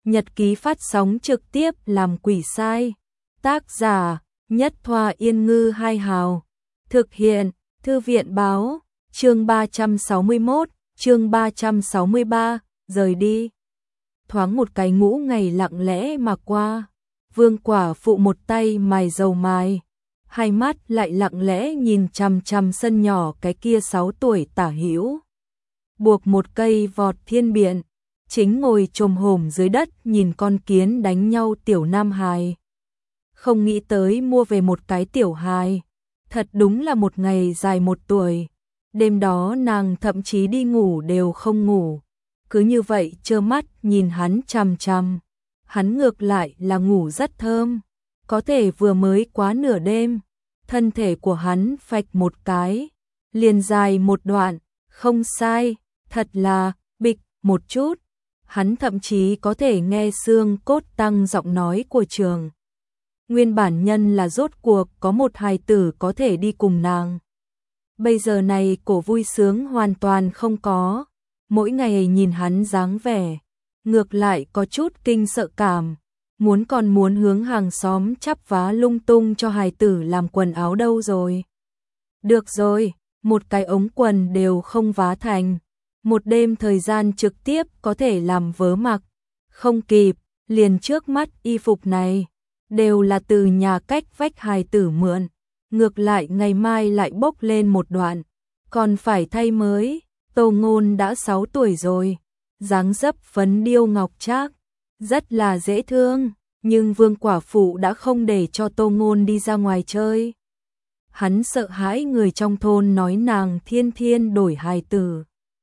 Nhật ký phát sóng trực tiếp làm quỷ sai. Tác giả Nhất Thoa Yên Ngư Hai Hào. Thực hiện Thư viện Báo. Chương 361, chương 363, rời đi. Thoáng một cái ngũ ngày lặng lẽ mà qua. Vương Quả Phụ một tay mài dầu mài, hai mắt lại lặng lẽ nhìn chằm chằm sân nhỏ cái kia 6 tuổi tả hữu. Buộc một cây vọt thiên biện, chính ngồi chồm hổm dưới đất nhìn con kiến đánh nhau tiểu nam hài. Không nghĩ tới mua về một cái tiểu hài, thật đúng là một ngày dài 1 tuổi. Đêm đó nàng thậm chí đi ngủ đều không ngủ, cứ như vậy trơ mắt nhìn hắn chằm chằm. Hắn ngược lại là ngủ rất thơm, có thể vừa mới quá nửa đêm, thân thể của hắn phạch một cái, liền dài một đoạn, không sai, thật là bịch một chút. Hắn thậm chí có thể nghe xương cốt tăng giọng nói của Trường Nguyên bản nhân là rốt cuộc có một hài tử có thể đi cùng nàng. Bây giờ này cổ vui sướng hoàn toàn không có, mỗi ngày nhìn hắn dáng vẻ, ngược lại có chút kinh sợ cảm, còn muốn hướng hàng xóm chắp vá lung tung cho hài tử làm quần áo đâu rồi. Được rồi, một cái ống quần đều không vá thành, một đêm thời gian trực tiếp có thể làm vớ mặc, không kịp, liền trước mắt y phục này, đều là từ nhà cách vách hài tử mượn, ngược lại ngày mai lại bốc lên một đoạn, còn phải thay mới. Tô Ngôn đã 6 tuổi rồi, dáng dấp phấn điêu ngọc trác, rất là dễ thương, nhưng Vương Quả Phụ đã không để cho Tô Ngôn đi ra ngoài chơi. Hắn sợ hãi người trong thôn nói nàng thiên thiên đổi hài tử.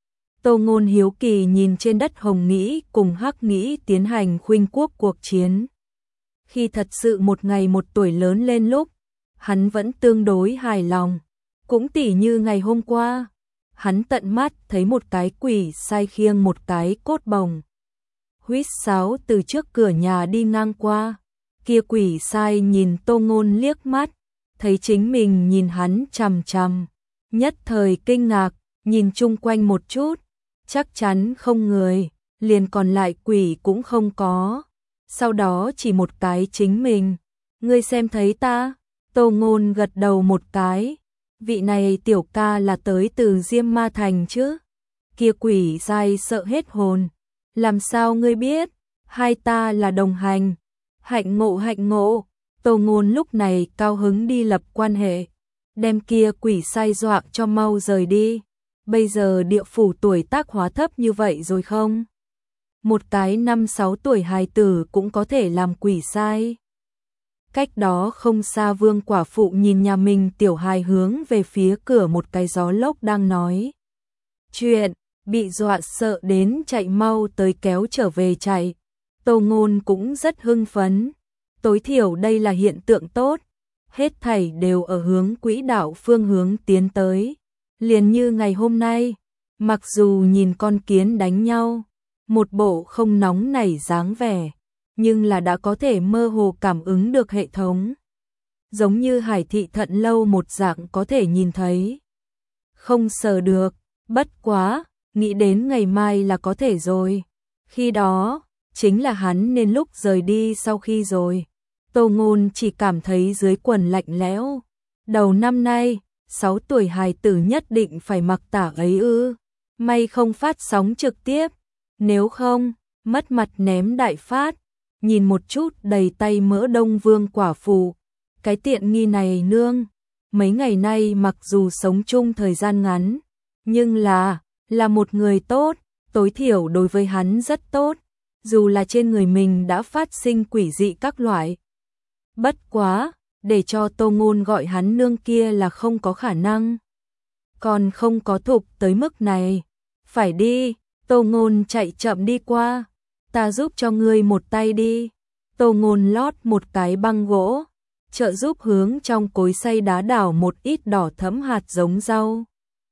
Tô Ngôn hiếu kỳ nhìn trên đất Hồng Nghĩ cùng Hắc Nghĩ tiến hành khuynh quốc cuộc chiến. Khi thật sự một ngày 1 tuổi lớn lên lúc, hắn vẫn tương đối hài lòng, cũng tỉ như ngày hôm qua. Hắn tận mắt thấy một cái quỷ sai khiêng một cái cốt bồng huýt sáo từ trước cửa nhà đi ngang qua. Kia quỷ sai nhìn Tô Ngôn liếc mắt, thấy chính mình nhìn hắn chằm chằm, nhất thời kinh ngạc, nhìn chung quanh một chút, chắc chắn không người, liền còn lại quỷ cũng không có. Sau đó chỉ một cái chính mình. Ngươi xem thấy ta? Tô Ngôn gật đầu một cái. Vị này tiểu ca là tới từ Diêm Ma Thành chứ? Kia quỷ sai sợ hết hồn. Làm sao ngươi biết? Hai ta là đồng hành. Hạnh ngộ hạnh ngộ. Tô Ngôn lúc này cao hứng đi lập quan hệ, đem kia quỷ sai dọa cho mau rời đi. Bây giờ địa phủ tuổi tác hóa thấp như vậy rồi không? Một cái 5-6 tuổi hài tử cũng có thể làm quỷ sai. Cách đó không xa Vương Quả Phụ nhìn nhà mình tiểu hài hướng về phía cửa một cái gió lốc đang nói chuyện, bị dọa sợ đến chạy mau tới kéo trở về chạy. Tô Ngôn cũng rất hưng phấn, tối thiểu đây là hiện tượng tốt, hết thảy đều ở hướng quỹ đạo phương hướng tiến tới. Liền như ngày hôm nay, mặc dù nhìn con kiến đánh nhau, một bộ không nóng nảy dáng vẻ, nhưng là đã có thể mơ hồ cảm ứng được hệ thống. Giống như Hải Thị Thận Lâu một dạng có thể nhìn thấy. Không sờ được, bất quá, nghĩ đến ngày mai là có thể rồi. Khi đó, chính là hắn nên lúc rời đi sau khi rồi. Tô Ngôn chỉ cảm thấy dưới quần lạnh lẽo. Đầu năm nay, 6 tuổi hài tử nhất định phải mặc tả ấy ư? May không phát sóng trực tiếp, nếu không, mất mặt ném đại phát. Nhìn một chút đầy tay mỡ đông Vương Quả Phụ, cái tiện nghi này nương, mấy ngày nay mặc dù sống chung thời gian ngắn, nhưng là một người tốt, tối thiểu đối với hắn rất tốt, dù là trên người mình đã phát sinh quỷ dị các loại. Bất quá, để cho Tô Ngôn gọi hắn nương kia là không có khả năng. Còn không có thục tới mức này. Phải đi, Tô Ngôn chạy chậm đi qua. Ta giúp cho ngươi một tay đi. Tô Ngôn lót một cái băng gỗ, trợ giúp hướng trong cối xay đá đảo một ít đỏ thẫm hạt giống rau.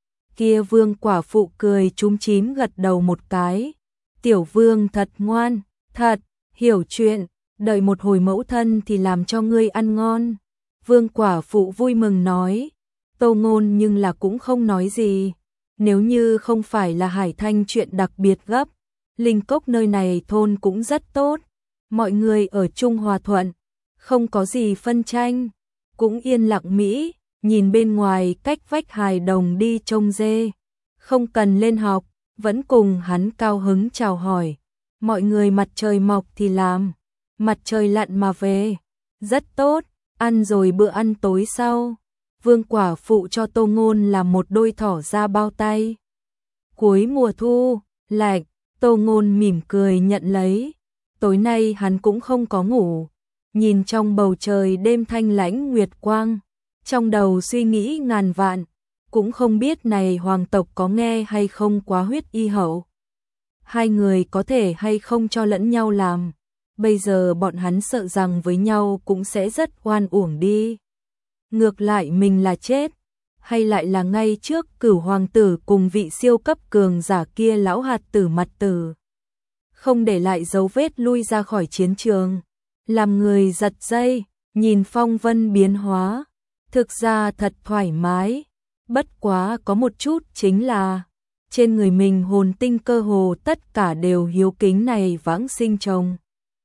Kia Vương Quả Phụ cười chúm chím gật đầu một cái. Tiểu Vương thật ngoan, thật, hiểu chuyện, đợi một hồi mẫu thân thì làm cho ngươi ăn ngon. Vương Quả Phụ vui mừng nói. Tô Ngôn nhưng là cũng không nói gì. Nếu như không phải là Hải Thanh chuyện đặc biệt gấp, Linh Cốc nơi này thôn cũng rất tốt, mọi người ở chung hòa thuận, không có gì phân tranh, cũng yên lặng mỹ, nhìn bên ngoài cách vách hài đồng đi trông dê, không cần lên học, vẫn cùng hắn cao hứng chào hỏi. Mọi người mặt trời mọc thì làm, mặt trời lặn mà về, rất tốt, ăn rồi bữa ăn tối sau. Vương quả phụ cho Tô Ngôn làm một đôi thỏ da bao tay. Cuối mùa thu, lạnh, Tô Ngôn mỉm cười nhận lấy. Tối nay hắn cũng không có ngủ, nhìn trong bầu trời đêm thanh lãnh nguyệt quang, trong đầu suy nghĩ ngàn vạn, cũng không biết này hoàng tộc có nghe hay không quá huyết y hậu. Hai người có thể hay không cho lẫn nhau làm, bây giờ bọn hắn sợ rằng với nhau cũng sẽ rất oan uổng đi. Ngược lại mình là chết, hay lại là ngay trước Cửu hoàng tử cùng vị siêu cấp cường giả kia lão hạt tử mặt tử. Không để lại dấu vết lui ra khỏi chiến trường, làm người giật dây, nhìn phong vân biến hóa, thực ra thật thoải mái, bất quá có một chút chính là trên người mình hồn tinh cơ hồ tất cả đều hiếu kính này vãng sinh chồng.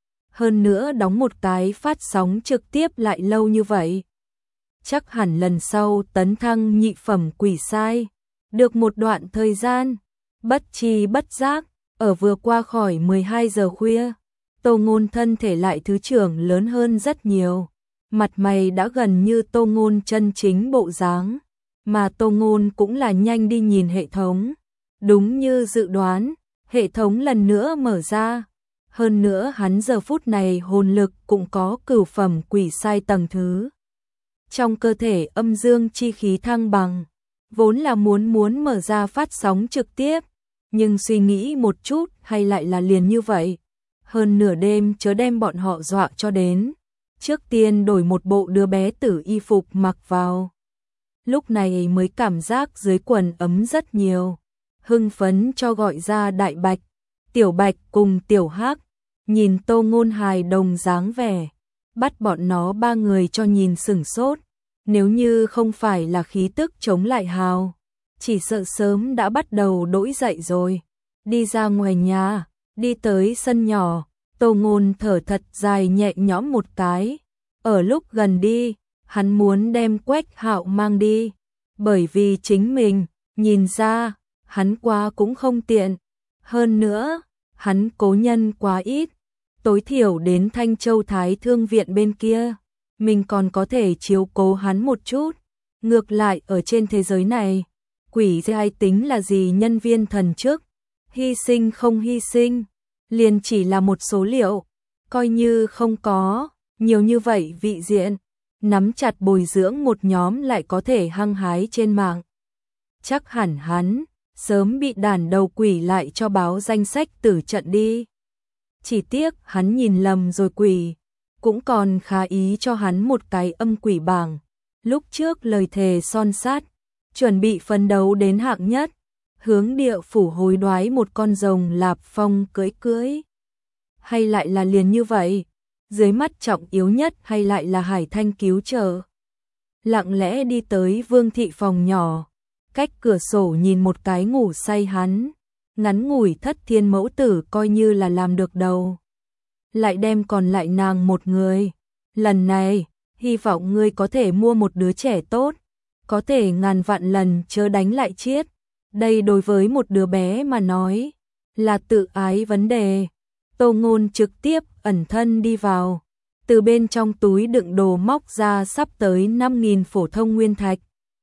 Hơn nữa đóng một cái phát sóng trực tiếp lại lâu như vậy. Chắc hẳn lần sau tấn thăng nhị phẩm quỷ sai, được một đoạn thời gian, bất tri bất giác, ở vừa qua khỏi 12 giờ khuya, Tô Ngôn thân thể lại thứ trưởng lớn hơn rất nhiều, mặt mày đã gần như Tô Ngôn chân chính bộ dáng, mà Tô Ngôn cũng là nhanh đi nhìn hệ thống. Đúng như dự đoán, hệ thống lần nữa mở ra. Hơn nữa hắn giờ phút này hồn lực cũng có cửu phẩm quỷ sai tầng thứ. Trong cơ thể âm dương chi khí thăng bằng, vốn là muốn mở ra phát sóng trực tiếp, nhưng suy nghĩ một chút hay lại là liền như vậy. Hơn nửa đêm chớ đem bọn họ dọa cho đến. Trước tiên đổi một bộ đứa bé tử y phục mặc vào. Lúc này mới cảm giác dưới quần ấm rất nhiều. Hưng phấn cho gọi ra Đại Bạch, Tiểu Bạch cùng Tiểu Hắc, nhìn Tô Ngôn hài đồng dáng vẻ, bắt bọn nó ba người cho nhìn sửng sốt, nếu như không phải là khí tức chống lại hào, chỉ sợ sớm đã bắt đầu đỗi dậy rồi. Đi ra ngoài nhà, đi tới sân nhỏ, Tô Ngôn thở thật dài nhẹ nhõm một cái, ở lúc gần đi, hắn muốn đem Quách Hạo mang đi, bởi vì chính mình, nhìn ra, hắn qua cũng không tiện. Hơn nữa, hắn cố nhân quá ít, tối thiểu đến Thanh Châu Thái Thương viện bên kia, mình còn có thể chiếu cố hắn một chút. Ngược lại ở trên thế giới này, quỷ giai tính là gì nhân viên thần chức, hy sinh không hy sinh, liền chỉ là một số liệu, coi như không có, nhiều như vậy vị diện, nắm chặt bồi dưỡng một nhóm lại có thể hăng hái trên mạng. Chắc hẳn hắn sớm bị đàn đầu quỷ lại cho báo danh sách tử trận đi. Chỉ tiếc hắn nhìn lầm rồi quỷ, cũng còn khá ý cho hắn một cái âm quỷ bảng. Lúc trước lời thề son sát, chuẩn bị phấn đấu đến hạng nhất, hướng địa phủ hối đoái một con rồng Lạp Phong cưỡi. Hay lại là liền như vậy, dưới mắt trọng yếu nhất hay lại là Hải Thanh cứu trợ. Lặng lẽ đi tới Vương thị phòng nhỏ, cách cửa sổ nhìn một cái ngủ say hắn, ngắn ngủi thất thiên mẫu tử coi như là làm được đầu. Lại đem còn lại nàng một người, lần này, hy vọng ngươi có thể mua một đứa trẻ tốt, có thể ngàn vạn lần chớ đánh lại chiết. Đây đối với một đứa bé mà nói, là tự ái vấn đề. Tô Ngôn trực tiếp ẩn thân đi vào, từ bên trong túi đựng đồ móc ra sắp tới 5.000 phổ thông nguyên thạch.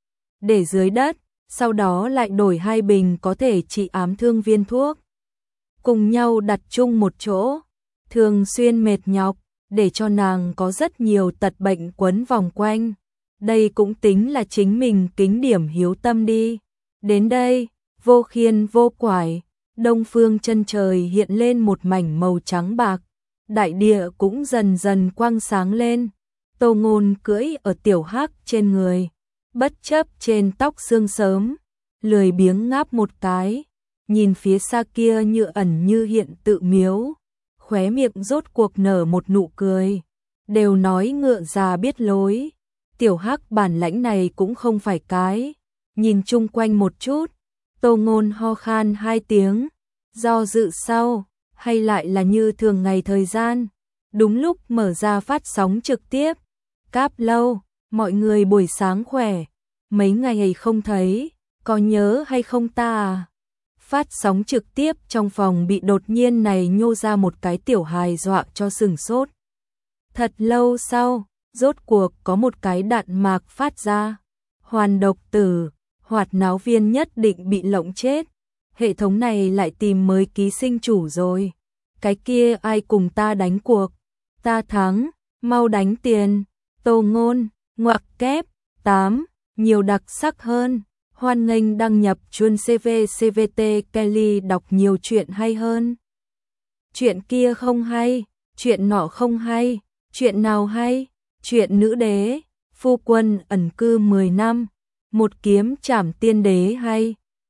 Để dưới đất, sau đó lại đổi 2 bình có thể trị ám thương viên thuốc. Cùng nhau đặt chung một chỗ, thường xuyên mệt nhọc, để cho nàng có rất nhiều tật bệnh quấn vòng quanh. Đây cũng tính là chính mình kính điểm hiếu tâm đi. Đến đây, vô khiên vô quải, đông phương chân trời hiện lên một mảnh màu trắng bạc. Đại địa cũng dần dần quang sáng lên. Tô Ngôn cưỡi ở Tiểu Hắc trên người, bất chấp trên tóc sương sớm, lười biếng ngáp một cái, nhìn phía xa kia như ẩn như hiện tự miếu, khóe miệng rốt cuộc nở một nụ cười. Đều nói ngựa già biết lối, Tiểu Hắc bản lãnh này cũng không phải cái. Nhìn chung quanh một chút, Tô Ngôn ho khan 2 tiếng, Do dự sau, hay lại là như thường ngày thời gian, đúng lúc mở ra phát sóng trực tiếp. Cáp Lâu, mọi người buổi sáng khỏe, mấy ngày không thấy, có nhớ hay không ta à? Phát sóng trực tiếp trong phòng bị đột nhiên này nhô ra một cái tiểu hài dọa cho sừng sốt. Thật lâu sau, rốt cuộc có một cái đạn mạc phát ra. Hoàn độc tử, hoạt náo viên nhất định bị lộng chết. Hệ thống này lại tìm mới ký sinh chủ rồi. Cái kia ai cùng ta đánh cuộc? Ta thắng, mau đánh tiền. Tô Ngôn, ngoặc kép, 8, nhiều đặc sắc hơn. Hoan nghênh đăng nhập chuông CV CVT Kelly đọc nhiều chuyện hay hơn. Chuyện kia không hay, chuyện nọ không hay, chuyện nào hay? Chuyện nữ đế, phu quân ẩn cư 10 năm, một kiếm trảm tiên đế hay.